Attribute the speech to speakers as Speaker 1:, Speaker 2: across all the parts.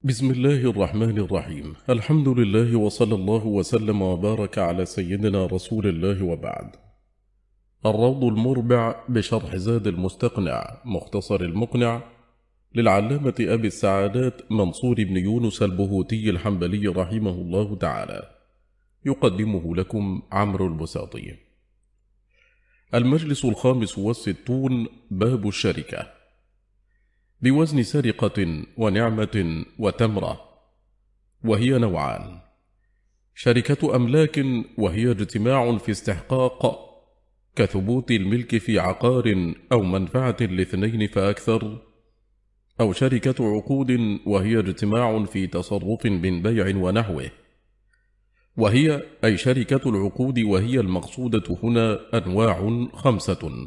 Speaker 1: بسم الله الرحمن الرحيم. الحمد لله وصلى الله وسلم وبارك على سيدنا رسول الله وبعد. الروض المربع بشرح زاد المستقنع مختصر المقنع للعلامة أبي السعادات منصور بن يونس البهوتي الحنبلي رحمه الله تعالى، يقدمه لكم عمرو البساطي. المجلس 65 باب الشركة بوزن سرقة ونعمة وتمرة، وهي نوعان: شركة أملاك وهي اجتماع في استحقاق كثبوت الملك في عقار أو منفعة لاثنين فأكثر، أو شركة عقود وهي اجتماع في تصرف من بيع ونحوه، وهي أي شركة العقود، وهي المقصودة هنا أنواع 5: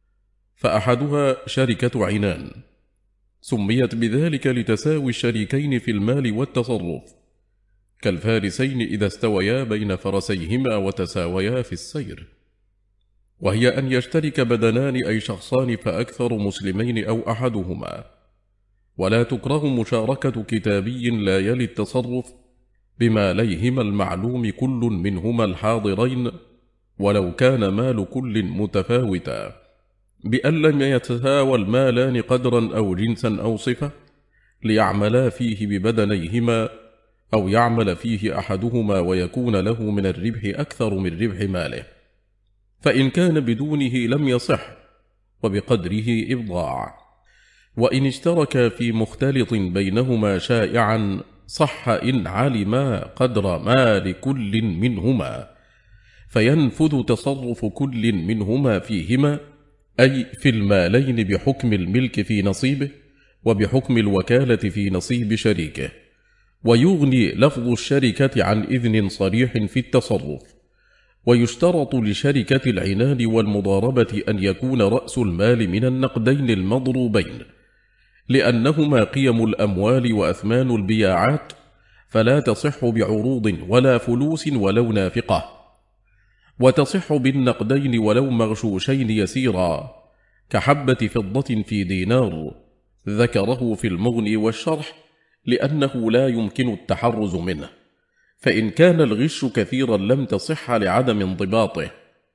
Speaker 1: فأحدها شركة عنان، سميت بذلك لتساوي الشريكين في المال والتصرف، كالفارسين إذا استويا بين فرسيهما وتساويا في السير، وهي أن يشترك بدنان أي شخصان فأكثر مسلمين أو أحدهما، ولا تكره مشاركة كتابي لا يلي التصرف بماليهما المعلوم كل منهما الحاضرين، ولو كان مال كل متفاوتا، بأن لم يتساوى المالان قدرا أو جنسا أو صفة، ليعملا فيه ببدنيهما، أو يعمل فيه أحدهما ويكون له من الربح أكثر من ربح ماله، فإن كان بدونه لم يصح، وبقدره إبضاع. وإن اشتركا في مختلط بينهما شائعا صح إن علما قدر مال كل منهما، فينفذ تصرف كل منهما فيهما، أي في المالين بحكم الملك في نصيبه، وبحكم الوكالة في نصيب شريكه، ويغني لفظ الشركة عن إذن صريح في التصرف. ويشترط لشركة العنان والمضاربة أن يكون رأس المال من النقدين المضروبين، لأنهما قيم الأموال وأثمان البياعات، فلا تصح بعروض ولا فلوس ولو نافقة، وتصح بالنقدين ولو مغشوشين يسيرا، كحبة فضة في دينار، ذكره في المغني والشرح، لأنه لا يمكن التحرز منه، فإن كان الغش كثيرا لم تصح لعدم انضباطه.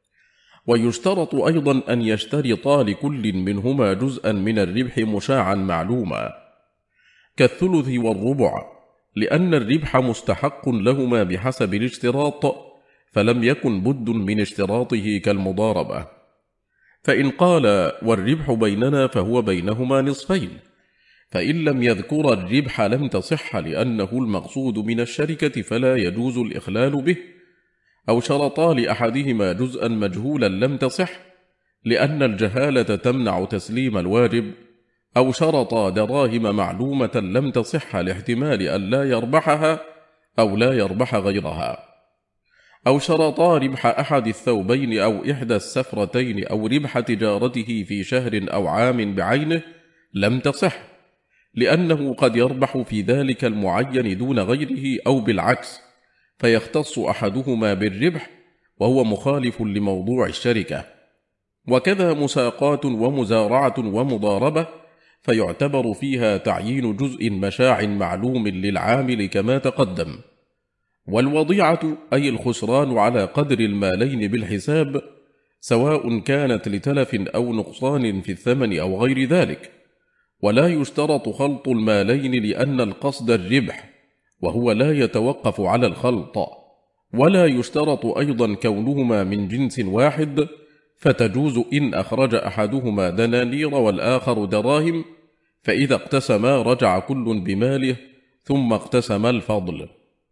Speaker 1: ويشترط أيضا أن يشترطا لكل منهما جزءا من الربح مشاعا معلوما، كالثلث والربع، لأن الربح مستحق لهما بحسب الاشتراط، فلم يكن بد من اشتراطه كالمضاربة. فإن قال والربح بيننا فهو بينهما نصفين، فإن لم يذكر الربح لم تصح، لأنه المقصود من الشركة فلا يجوز الإخلال به. أو شرطا لأحدهما جزءا مجهولا لم تصح، لأن الجهالة تمنع تسليم الواجب. أو شرطا دراهم معلومة لم تصح لاحتمال أن لا يربحها أو لا يربح غيرها. أو شرطا ربح أحد الثوبين أو إحدى السفرتين، أو ربح تجارته في شهر أو عام بعينه، لم تصح، لأنه قد يربح في ذلك المعين دون غيره أو بالعكس، فيختص أحدهما بالربح وهو مخالف لموضوع الشركة. وكذا مساقات ومزارعة ومضاربة، فيعتبر فيها تعيين جزء مشاع معلوم للعامل كما تقدم. والوضيعة أي الخسران على قدر المالين بالحساب، سواء كانت لتلف أو نقصان في الثمن أو غير ذلك. ولا يشترط خلط المالين لأن القصد الربح، وهو لا يتوقف على الخلط. ولا يشترط أيضا كونهما من جنس واحد، فتجوز إن أخرج أحدهما دنانير والآخر دراهم، فإذا اقتسما رجع كل بماله ثم اقتسم الفضل.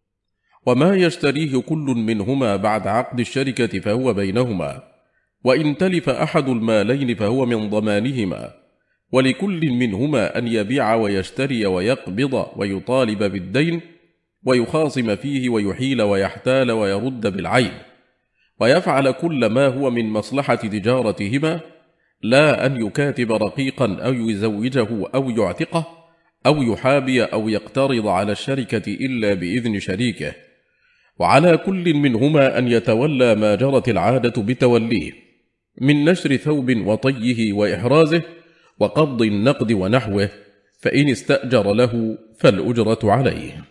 Speaker 1: وما يشتريه كل منهما بعد عقد الشركة فهو بينهما، وإن تلف أحد المالين فهو من ضمانهما، ولكل منهما أن يبيع ويشتري ويقبض ويطالب بالدين، ويخاصم فيه ويحيل ويحتال ويرد بالعين، ويفعل كل ما هو من مصلحة تجارتهما، لا أن يكاتب رقيقا أو يزوجه أو يعتقه أو يحابي أو يقترض على الشركة إلا بإذن شريكه. وعلى كل منهما أن يتولى ما جرت العادة بتوليه، من نشر ثوب وطيه وإحرازه وقبض النقد ونحوه، فإن استأجر له فالأجرة عليه.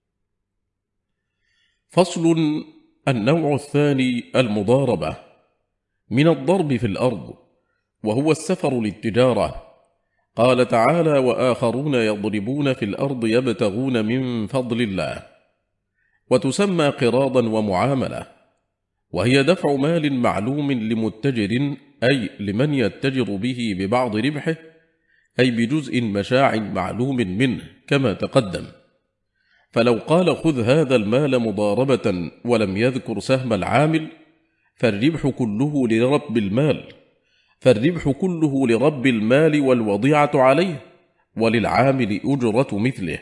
Speaker 1: فصل. النوع الثاني المضاربة من الضرب في الأرض، وهو السفر للتجارة. قال تعالى: وآخرون يضربون في الأرض يبتغون من فضل الله. وتسمى قراضا ومعاملة، وهي دفع مال معلوم لمتجر، أي لمن يتجر به ببعض ربحه، أي بجزء مشاع معلوم منه كما تقدم. فلو قال: خذ هذا المال مضاربة، ولم يذكر سهم العامل، فالربح كله لرب المال والوضيعة عليه، وللعامل أجرة مثله.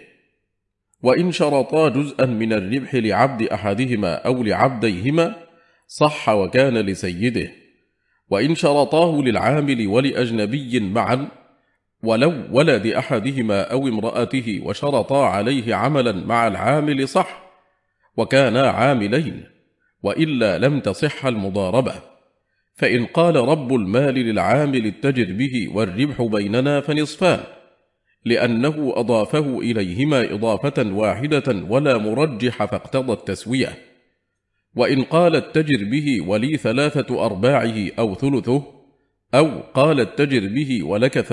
Speaker 1: وإن شرطا جزءا من الربح لعبد أحدهما أو لعبديهما صح وكان لسيده، وإن شرطاه للعامل ولأجنبي معا ولو ولد أحدهما أو امرأته وشرطا عليه عملا مع العامل صح وكانا عاملين، وإلا لم تصح المضاربة. فإن قال رب المال للعامل اتجر به والربح بيننا فنصفان، لأنه أضافه إليهما إضافة واحدة ولا مرجح فاقتضى التسوية. وإن قال اتجر به ولي 3/4 أو ثلثه، أو قال اتجر به ولك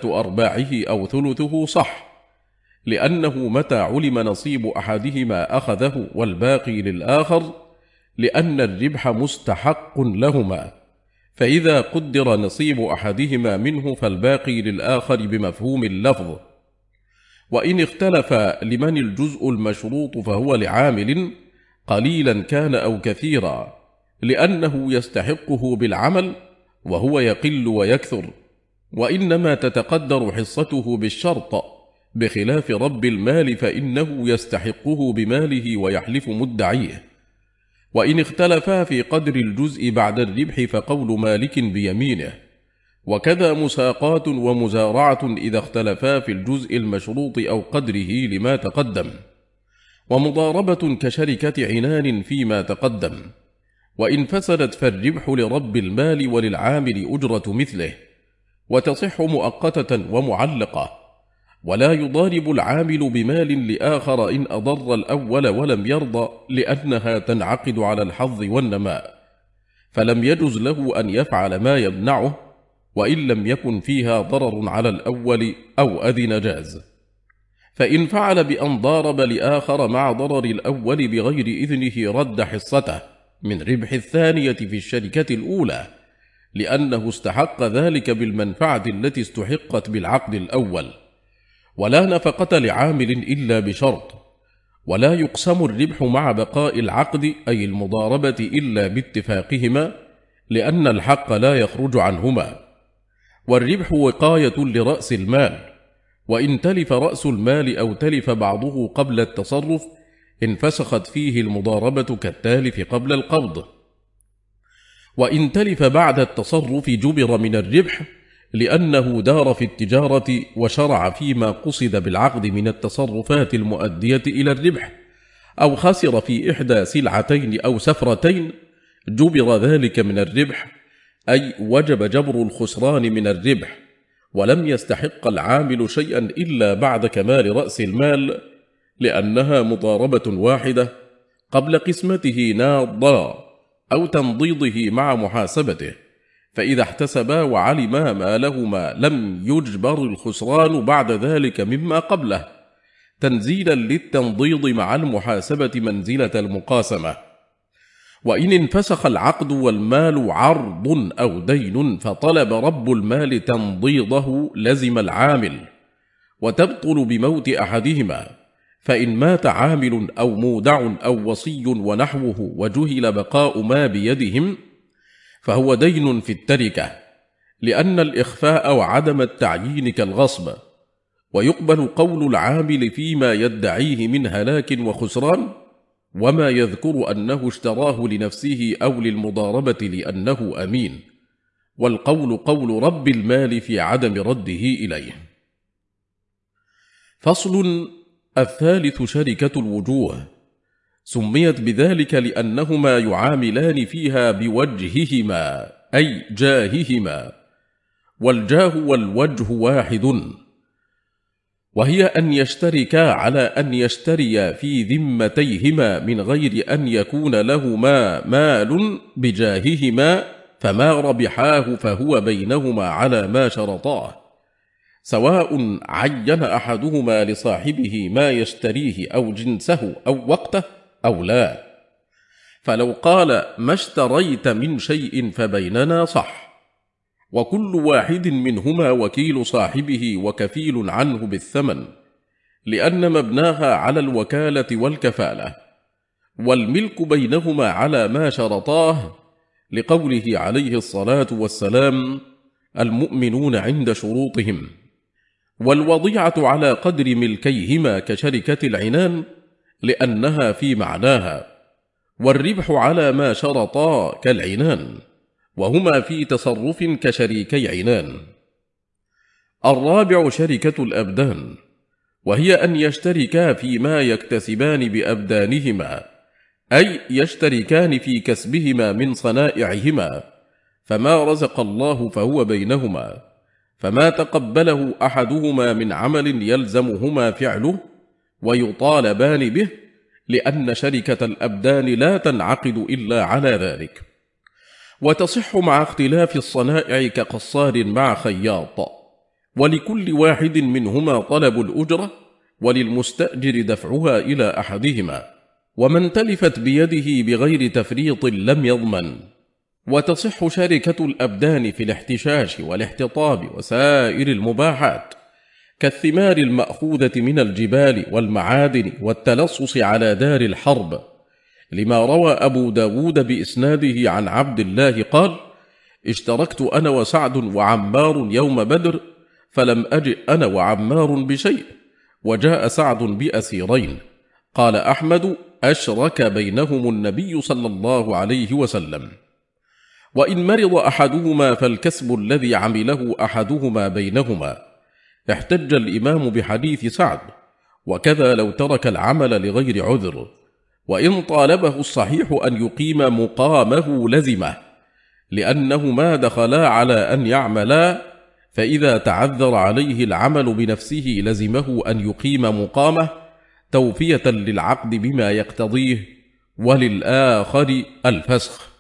Speaker 1: 3/4 أو ثلثه صح، لأنه متى علم نصيب أحدهما أخذه والباقي للآخر، لأن الربح مستحق لهما، فإذا قدر نصيب أحدهما منه فالباقي للآخر بمفهوم اللفظ. وإن اختلف لمن الجزء المشروط فهو لعامل قليلا كان أو كثيرا، لأنه يستحقه بالعمل وهو يقل ويكثر، وإنما تتقدر حصته بالشرط، بخلاف رب المال فإنه يستحقه بماله ويحلف مدعيه. وإن اختلفا في قدر الجزء بعد الربح فقول مالك بيمينه، وكذا مساقات ومزارعة إذا اختلفا في الجزء المشروط أو قدره لما تقدم، ومضاربة كشركة عنان فيما تقدم. وإن فسدت فالربح لرب المال وللعامل أجرة مثله، وتصح مؤقتة ومعلقة، ولا يضارب العامل بمال لآخر إن أضر الأول ولم يرضى، لأنها تنعقد على الحظ والنماء، فلم يجز له أن يفعل ما يمنعه، وإن لم يكن فيها ضرر على الأول أو أذن جاز. فإن فعل بأن ضارب لآخر مع ضرر الأول بغير إذنه رد حصته من ربح الثانية في الشركة الأولى، لأنه استحق ذلك بالمنفعة التي استحقت بالعقد الأول. ولا نفقة لعامل إلا بشرط، ولا يقسم الربح مع بقاء العقد أي المضاربة إلا باتفاقهما، لأن الحق لا يخرج عنهما. والربح وقاية لرأس المال، وإن تلف رأس المال أو تلف بعضه قبل التصرف انفسخت فيه المضاربة كالتالف قبل القبض. وإن تلف بعد التصرف جبر من الربح، لأنه دار في التجارة وشرع فيما قصد بالعقد من التصرفات المؤدية إلى الربح، أو خسر في إحدى سلعتين أو سفرتين جبر ذلك من الربح، أي وجب جبر الخسران من الربح، ولم يستحق العامل شيئا إلا بعد كمال رأس المال، لأنها مضاربة واحدة قبل قسمته ناضا أو تنضيضه مع محاسبته، فإذا احتسبا وعلما ما لهما لم يجبر الخسران بعد ذلك مما قبله، تنزيلا للتنضيض مع المحاسبة منزلة المقاسمة. وإن انفسخ العقد والمال عرض أو دين فطلب رب المال تنضيضه لزم العامل، وتبطل بموت أحدهما، فإن مات عامل أو مودع أو وصي ونحوه وجهل بقاء ما بيدهم فهو دين في التركة، لأن الإخفاء وعدم التعيين كالغصب. ويقبل قول العامل فيما يدعيه من هلاك وخسران، وما يذكر أنه اشتراه لنفسه أو للمضاربة لأنه أمين، والقول قول رب المال في عدم رده إليه. فصل. الثالث شركة الوجوه، سميت بذلك لأنهما يعاملان فيها بوجههما أي جاههما، والجاه والوجه واحد. وهي أن يشتركا على أن يشتريا في ذمتيهما من غير أن يكون لهما مال بجاههما، فما ربحاه فهو بينهما على ما شرطاه، سواء عين أحدهما لصاحبه ما يشتريه أو جنسه أو وقته أو لا. فلو قال ما اشتريت من شيء فبيننا صح، وكل واحد منهما وكيل صاحبه وكفيل عنه بالثمن، لأن مبناها على الوكالة والكفالة، والملك بينهما على ما شرطاه، لقوله عليه الصلاة والسلام: المؤمنون عند شروطهم. والوضيعة على قدر ملكيهما كشركة العنان، لأنها في معناها، والربح على ما شرطا كالعنان، وهما في تصرف كشريكي عنان. الرابع شركة الأبدان، وهي أن يشتركا فيما يكتسبان بأبدانهما، أي يشتركان في كسبهما من صنائعهما، فما رزق الله فهو بينهما، فما تقبله أحدهما من عمل يلزمهما فعله ويطالبان به، لأن شركة الأبدان لا تنعقد إلا على ذلك. وتصح مع اختلاف الصنائع كقصار مع خياط، ولكل واحد منهما طلب الأجرة، وللمستأجر دفعها إلى أحدهما، ومن تلفت بيده بغير تفريط لم يضمن. وتصح شركة الأبدان في الاحتشاش والاحتطاب وسائر المباحات، كالثمار المأخوذة من الجبال والمعادن والتلصص على دار الحرب، لما روى أبو داود بإسناده عن عبد الله قال: اشتركت أنا وسعد وعمار يوم بدر، فلم أجئ أنا وعمار بشيء، وجاء سعد بأسيرين. قال أحمد: أشرك بينهم النبي صلى الله عليه وسلم. وإن مرض أحدهما فالكسب الذي عمله أحدهما بينهما. احتج الإمام بحديث سعد، وكذا لو ترك العمل لغير عذر، وإن طالبه الصحيح أن يقيم مقامه لزمه، لأنهما دخلا على أن يعملا، فإذا تعذر عليه العمل بنفسه لزمه أن يقيم مقامه توفية للعقد بما يقتضيه، وللآخر الفسخ.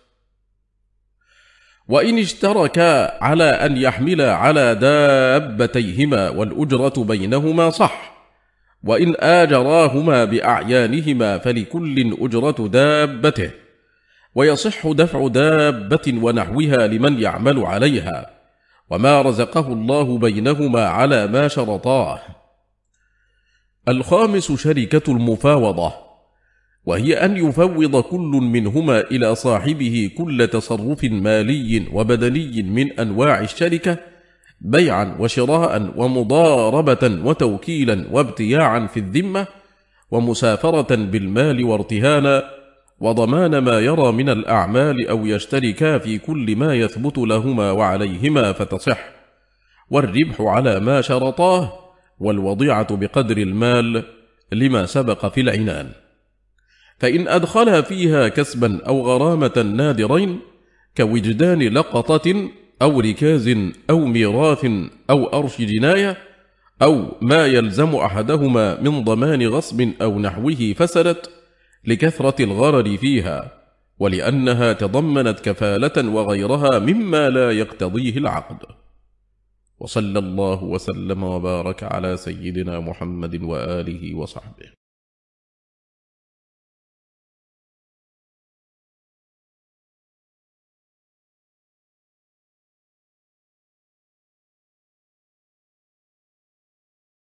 Speaker 1: وإن اشتركا على أن يحملا على دابتيهما والأجرة بينهما صح، وإن آجراهما بأعيانهما فلكل أجرة دابته، ويصح دفع دابة ونحوها لمن يعمل عليها، وما رزقه الله بينهما على ما شرطاه. الخامس شركة المفاوضة، وهي أن يفوض كل منهما إلى صاحبه كل تصرف مالي وبدني من أنواع الشركة، بيعا وشراء ومضاربة وتوكيلا وابتياعا في الذمة، ومسافرة بالمال وارتهانا، وضمان ما يرى من الأعمال، أو يشتركا في كل ما يثبت لهما وعليهما فتصح، والربح على ما شرطاه، والوضيعة بقدر المال، لما سبق في العنان. فإن أدخل فيها كسبا أو غرامة نادرين، كوجدان لقطة أو ركاز أو ميراث أو أرش جناية، أو ما يلزم أحدهما من ضمان غصب أو نحوه، فسدت لكثرة الغرر فيها، ولأنها تضمنت كفالة وغيرها مما لا يقتضيه العقد. وصلى الله وسلم وبارك على سيدنا محمد وآله وصحبه.